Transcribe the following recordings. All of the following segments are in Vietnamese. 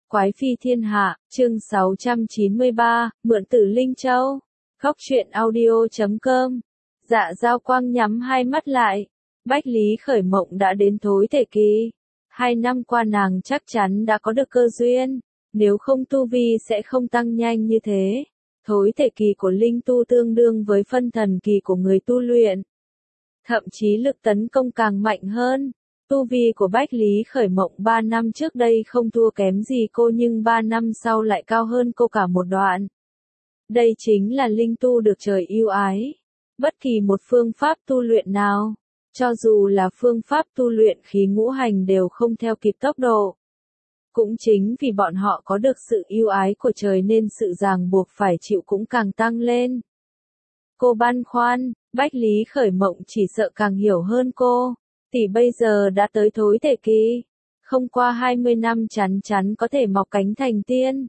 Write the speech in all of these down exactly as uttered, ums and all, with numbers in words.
Quái phi thiên hạ, chương sáu trăm chín mươi ba, mượn tử Linh Châu. Góc truyện audio chấm com. Dạ Giao Quang nhắm hai mắt lại. Bách Lý Khởi Mộng đã đến thối thể kỳ. Hai năm qua nàng chắc chắn đã có được cơ duyên. Nếu không tu vi sẽ không tăng nhanh như thế. Thối thể kỳ của linh tu tương đương với phân thần kỳ của người tu luyện. Thậm chí lực tấn công càng mạnh hơn. Tu vi của Bách Lý Khởi Mộng ba năm trước đây không thua kém gì cô nhưng ba năm sau lại cao hơn cô cả một đoạn. Đây chính là linh tu được trời yêu ái. Bất kỳ một phương pháp tu luyện nào, cho dù là phương pháp tu luyện khí ngũ hành đều không theo kịp tốc độ. Cũng chính vì bọn họ có được sự yêu ái của trời nên sự ràng buộc phải chịu cũng càng tăng lên. Cô băn khoăn, Bách Lý Khởi Mộng chỉ sợ càng hiểu hơn cô. Tỷ bây giờ đã tới thối thể kỳ, không qua hai mươi năm chắn chắn có thể mọc cánh thành tiên.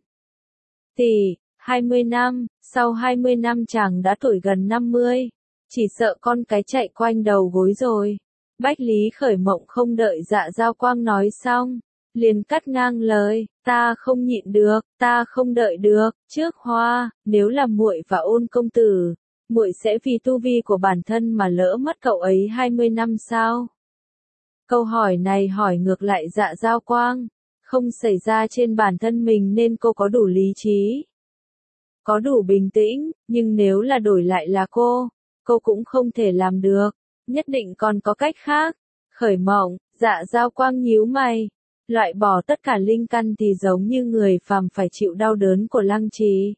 Tỷ, hai mươi năm, sau hai mươi năm chàng đã tuổi gần năm mươi, chỉ sợ con cái chạy quanh đầu gối rồi. Bách Lý Khởi Mộng không đợi Dạ Giao Quang nói xong, liền cắt ngang lời, ta không nhịn được, ta không đợi được, trước Hoa, nếu là muội và Ôn công tử, muội sẽ vì tu vi của bản thân mà lỡ mất cậu ấy hai mươi năm sao? Câu hỏi này hỏi ngược lại Dạ Giao Quang, không xảy ra trên bản thân mình nên cô có đủ lý trí, có đủ bình tĩnh, nhưng nếu là đổi lại là cô, cô cũng không thể làm được, nhất định còn có cách khác. Khởi Mộng, Dạ Giao Quang nhíu mày, loại bỏ tất cả linh căn thì giống như người phàm phải chịu đau đớn của lăng trì.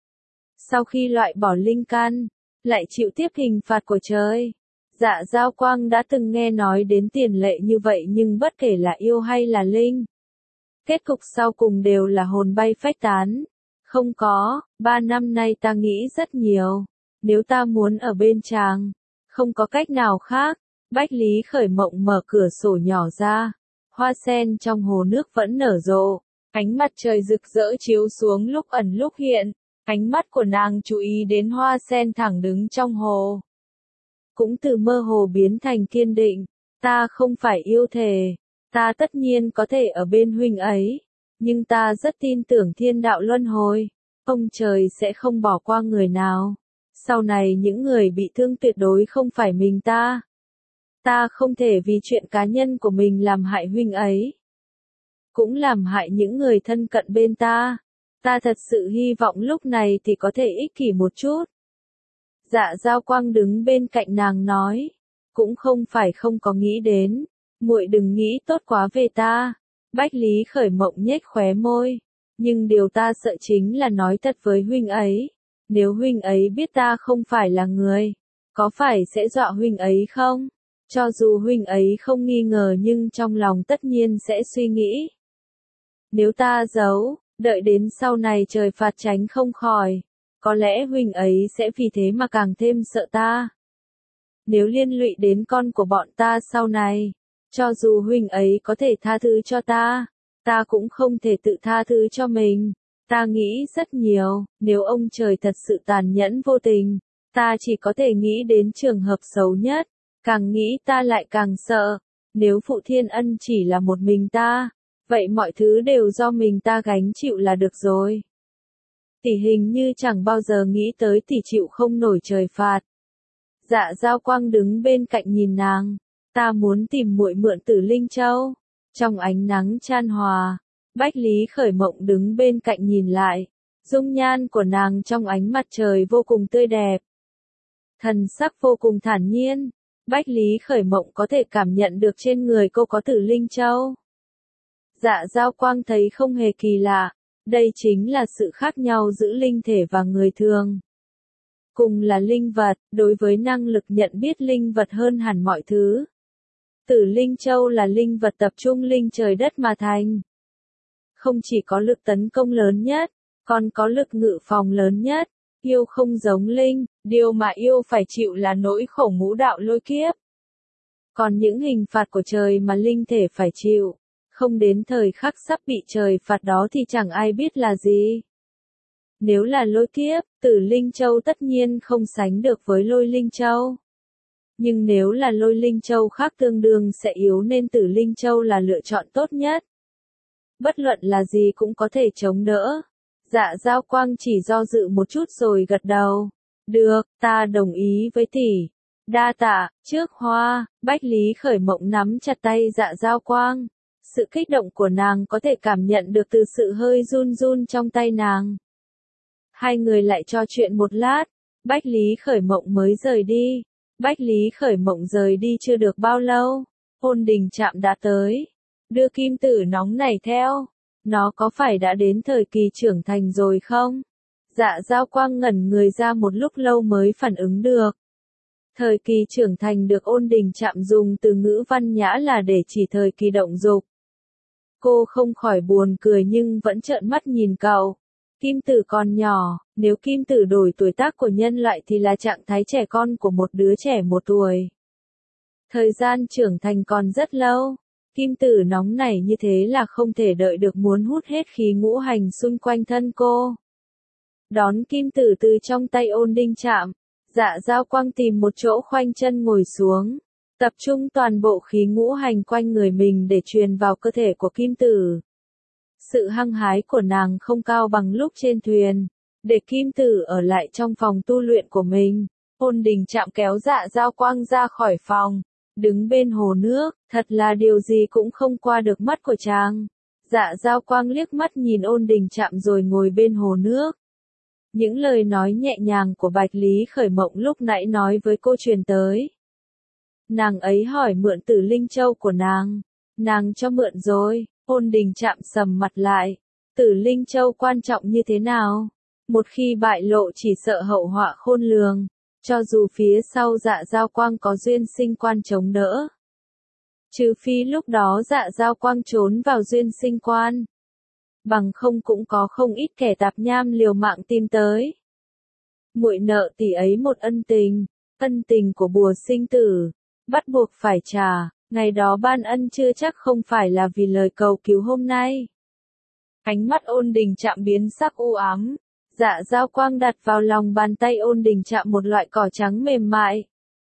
Sau khi loại bỏ linh căn, lại chịu tiếp hình phạt của trời. Dạ Giao Quang đã từng nghe nói đến tiền lệ như vậy nhưng bất kể là yêu hay là linh, kết cục sau cùng đều là hồn bay phách tán. Không có, ba năm nay ta nghĩ rất nhiều, nếu ta muốn ở bên chàng, không có cách nào khác. Bách Lý Khởi Mộng mở cửa sổ nhỏ ra, hoa sen trong hồ nước vẫn nở rộ, ánh mặt trời rực rỡ chiếu xuống lúc ẩn lúc hiện, ánh mắt của nàng chú ý đến hoa sen thẳng đứng trong hồ. Cũng từ mơ hồ biến thành kiên định, ta không phải yêu thề, ta tất nhiên có thể ở bên huynh ấy, nhưng ta rất tin tưởng thiên đạo luân hồi, ông trời sẽ không bỏ qua người nào, sau này những người bị thương tuyệt đối không phải mình ta. Ta không thể vì chuyện cá nhân của mình làm hại huynh ấy, cũng làm hại những người thân cận bên ta, ta thật sự hy vọng lúc này thì có thể ích kỷ một chút. Dạ Giao Quang đứng bên cạnh nàng nói, cũng không phải không có nghĩ đến, muội đừng nghĩ tốt quá về ta. Bách Lý Khởi Mộng nhếch khóe môi, nhưng điều ta sợ chính là nói thật với huynh ấy, nếu huynh ấy biết ta không phải là người, có phải sẽ dọa huynh ấy không? Cho dù huynh ấy không nghi ngờ nhưng trong lòng tất nhiên sẽ suy nghĩ. Nếu ta giấu, đợi đến sau này trời phạt tránh không khỏi, có lẽ huynh ấy sẽ vì thế mà càng thêm sợ ta. Nếu liên lụy đến con của bọn ta sau này, cho dù huynh ấy có thể tha thứ cho ta, ta cũng không thể tự tha thứ cho mình. Ta nghĩ rất nhiều, nếu ông trời thật sự tàn nhẫn vô tình, ta chỉ có thể nghĩ đến trường hợp xấu nhất, càng nghĩ ta lại càng sợ. Nếu Phụ Thiên Ân chỉ là một mình ta, vậy mọi thứ đều do mình ta gánh chịu là được rồi. Tỷ hình như chẳng bao giờ nghĩ tới tỷ chịu không nổi trời phạt. Dạ Giao Quang đứng bên cạnh nhìn nàng, ta muốn tìm muội mượn Tử Linh Châu. Trong ánh nắng chan hòa, Bách Lý Khởi Mộng đứng bên cạnh nhìn lại, dung nhan của nàng trong ánh mặt trời vô cùng tươi đẹp, thần sắc vô cùng thản nhiên. Bách Lý Khởi Mộng có thể cảm nhận được trên người cô có Tử Linh Châu. Dạ Giao Quang thấy không hề kỳ lạ, đây chính là sự khác nhau giữa linh thể và người thường. Cùng là linh vật, đối với năng lực nhận biết linh vật hơn hẳn mọi thứ. Tử Linh Châu là linh vật tập trung linh trời đất mà thành. Không chỉ có lực tấn công lớn nhất, còn có lực ngự phòng lớn nhất. Yêu không giống linh, điều mà yêu phải chịu là nỗi khổ ngũ đạo lôi kiếp. Còn những hình phạt của trời mà linh thể phải chịu, không đến thời khắc sắp bị trời phạt đó thì chẳng ai biết là gì. Nếu là lôi kiếp, Tử Linh Châu tất nhiên không sánh được với Lôi Linh Châu. Nhưng nếu là Lôi Linh Châu khác tương đương sẽ yếu nên Tử Linh Châu là lựa chọn tốt nhất. bất luận là gì cũng có thể chống đỡ. Dạ Giao Quang chỉ do dự một chút rồi gật đầu. Được, ta đồng ý với tỷ. Đa tạ. Trước hoa, Bách Lý Khởi Mộng nắm chặt tay Dạ Giao Quang. Sự kích động của nàng có thể cảm nhận được từ sự hơi run run trong tay nàng. Hai người lại trò chuyện một lát, Bách Lý Khởi Mộng mới rời đi. Bách Lý Khởi Mộng rời đi chưa được bao lâu, Ôn Đình Trạm đã tới, đưa kim tử nóng này theo. Nó có phải đã đến thời kỳ trưởng thành rồi không? Dạ Giao Quang ngẩn người ra một lúc lâu mới phản ứng được. Thời kỳ trưởng thành được Ôn Đình Trạm dùng từ ngữ văn nhã là để chỉ thời kỳ động dục. Cô không khỏi buồn cười nhưng vẫn trợn mắt nhìn cậu. Kim tử còn nhỏ, nếu kim tử đổi tuổi tác của nhân loại thì là trạng thái trẻ con của một đứa trẻ một tuổi. Thời gian trưởng thành còn rất lâu. Kim tử nóng nảy như thế là không thể đợi được, muốn hút hết khí ngũ hành xung quanh thân cô. Đón kim tử từ trong tay Ôn Đình Trạm, Dạ Giao Quang tìm một chỗ khoanh chân ngồi xuống, tập trung toàn bộ khí ngũ hành quanh người mình để truyền vào cơ thể của kim tử. Sự hăng hái của nàng không cao bằng lúc trên thuyền, để kim tử ở lại trong phòng tu luyện của mình. Ôn Đình Trạm kéo Dạ Giao Quang ra khỏi phòng, đứng bên hồ nước, thật là điều gì cũng không qua được mắt của chàng. Dạ Giao Quang liếc mắt nhìn Ôn Đình Trạm rồi ngồi bên hồ nước. Những lời nói nhẹ nhàng của Bạch Lý Khởi Mộng lúc nãy nói với cô truyền tới. Nàng ấy hỏi mượn Tử Linh Châu của nàng. Nàng cho mượn rồi. Ôn Đình Trạm sầm mặt lại. Tử Linh Châu quan trọng như thế nào? Một khi bại lộ chỉ sợ hậu họa khôn lường. Cho dù phía sau Dạ Giao Quang có duyên sinh quan chống đỡ. Trừ phi lúc đó Dạ Giao Quang trốn vào duyên sinh quan. Bằng không cũng có không ít kẻ tạp nham liều mạng tìm tới. Muội nợ tỷ ấy một ân tình, ân tình của bùa sinh tử, bắt buộc phải trả. Ngày đó ban ân chưa chắc không phải là vì lời cầu cứu hôm nay. Ánh mắt Ôn Đình Trạm biến sắc u ám. Dạ Giao Quang đặt vào lòng bàn tay Ôn Đình Trạm một loại cỏ trắng mềm mại.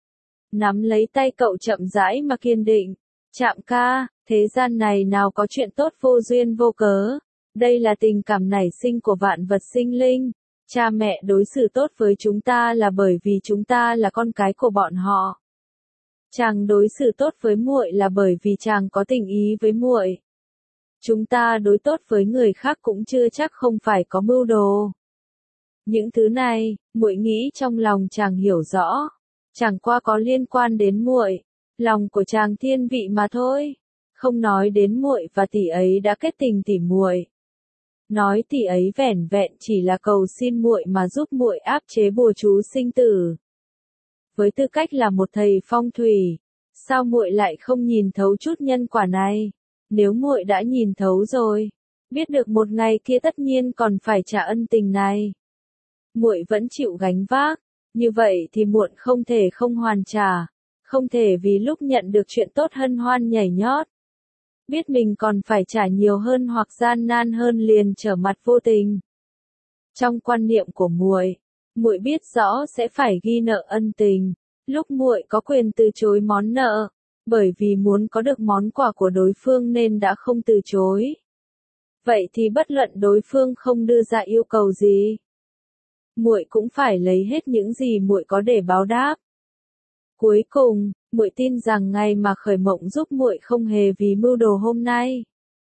Nắm lấy tay cậu chậm rãi mà kiên định. Trạm ca, thế gian này nào có chuyện tốt vô duyên vô cớ. Đây là tình cảm nảy sinh của vạn vật sinh linh. Cha mẹ đối xử tốt với chúng ta là bởi vì chúng ta là con cái của bọn họ. Chàng đối xử tốt với muội là bởi vì chàng có tình ý với muội. Chúng ta đối tốt với người khác cũng chưa chắc không phải có mưu đồ. Những thứ này, muội nghĩ trong lòng chàng hiểu rõ, chẳng qua có liên quan đến muội, lòng của chàng thiên vị mà thôi. Không nói đến muội và tỷ ấy đã kết tình tỉ muội. Nói tỷ ấy vẻn vẹn chỉ là cầu xin muội mà giúp muội áp chế bùa chú sinh tử. Với tư cách là một thầy phong thủy, sao muội lại không nhìn thấu chút nhân quả này? Nếu muội đã nhìn thấu rồi, biết được một ngày kia tất nhiên còn phải trả ân tình này. Muội vẫn chịu gánh vác, như vậy thì muộn không thể không hoàn trả, không thể vì lúc nhận được chuyện tốt hân hoan nhảy nhót. Biết mình còn phải trả nhiều hơn hoặc gian nan hơn liền trở mặt vô tình. Trong quan niệm của muội, muội biết rõ sẽ phải ghi nợ ân tình, lúc muội có quyền từ chối món nợ, bởi vì muốn có được món quà của đối phương nên đã không từ chối. Vậy thì bất luận đối phương không đưa ra yêu cầu gì, muội cũng phải lấy hết những gì muội có để báo đáp. Cuối cùng, muội tin rằng ngày mà Khởi Mộng giúp muội không hề vì mưu đồ hôm nay.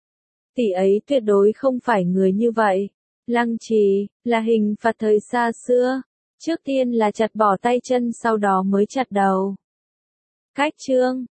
Tỷ ấy tuyệt đối không phải người như vậy. Lăng trì, là hình phạt thời xa xưa. Trước tiên là chặt bỏ tay chân sau đó mới chặt đầu. Cách chương